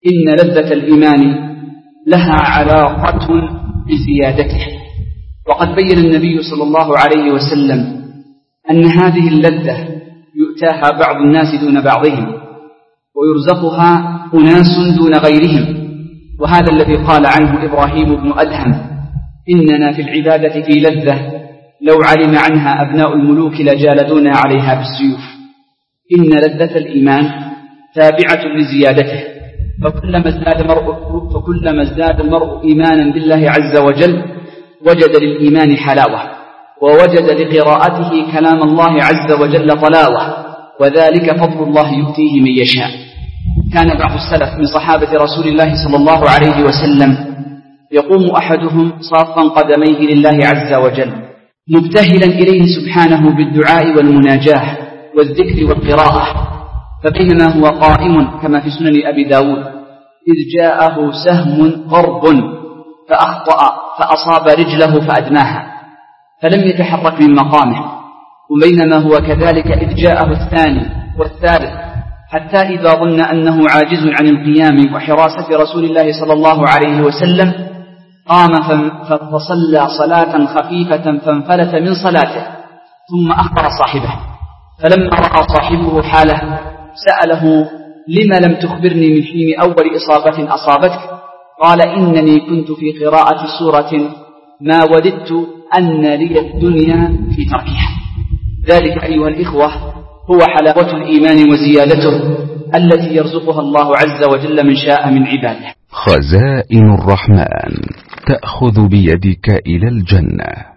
إن لذة الإيمان لها علاقة بزيادته. وقد بين النبي صلى الله عليه وسلم أن هذه اللذة يؤتاها بعض الناس دون بعضهم، ويرزقها أناس دون غيرهم. وهذا الذي قال عنه إبراهيم بن أدهم: إننا في العبادة في لذة لو علم عنها أبناء الملوك لجالدونا عليها بالسيوف. إن لذة الإيمان تابعة لزيادته، فكلما ازداد المرء إيمانا بالله عز وجل وجد للإيمان حلاوة، ووجد لقراءته كلام الله عز وجل طلاوة، وذلك فضل الله يؤتيه من يشاء. كان بعض السلف من صحابة رسول الله صلى الله عليه وسلم يقوم أحدهم صافا قدميه لله عز وجل مبتهلا إليه سبحانه بالدعاء والمناجاة والذكر والقراءة، فبينما هو قائم كما في سنن أبي داود إذ جاءه سهم قرب فأخطأ فأصاب رجله فأدماها فلم يتحرك من مقامه، وبينما هو كذلك إذ جاءه الثاني والثالث، حتى إذا ظن أنه عاجز عن القيام وحراسة رسول الله صلى الله عليه وسلم قام فصلى صلاة خفيفة فانفلت من صلاته، ثم أخبر صاحبه، فلما رأى صاحبه حاله سأله: لما لم تخبرني من حين أول إصابة أصابتك؟ قال: إنني كنت في قراءة سورة ما وددت أن لي الدنيا في تركها. ذلك أيها الإخوة هو حلاوة الإيمان وزيادته التي يرزقها الله عز وجل من شاء من عباده. خزائن الرحمن تأخذ بيدك إلى الجنة.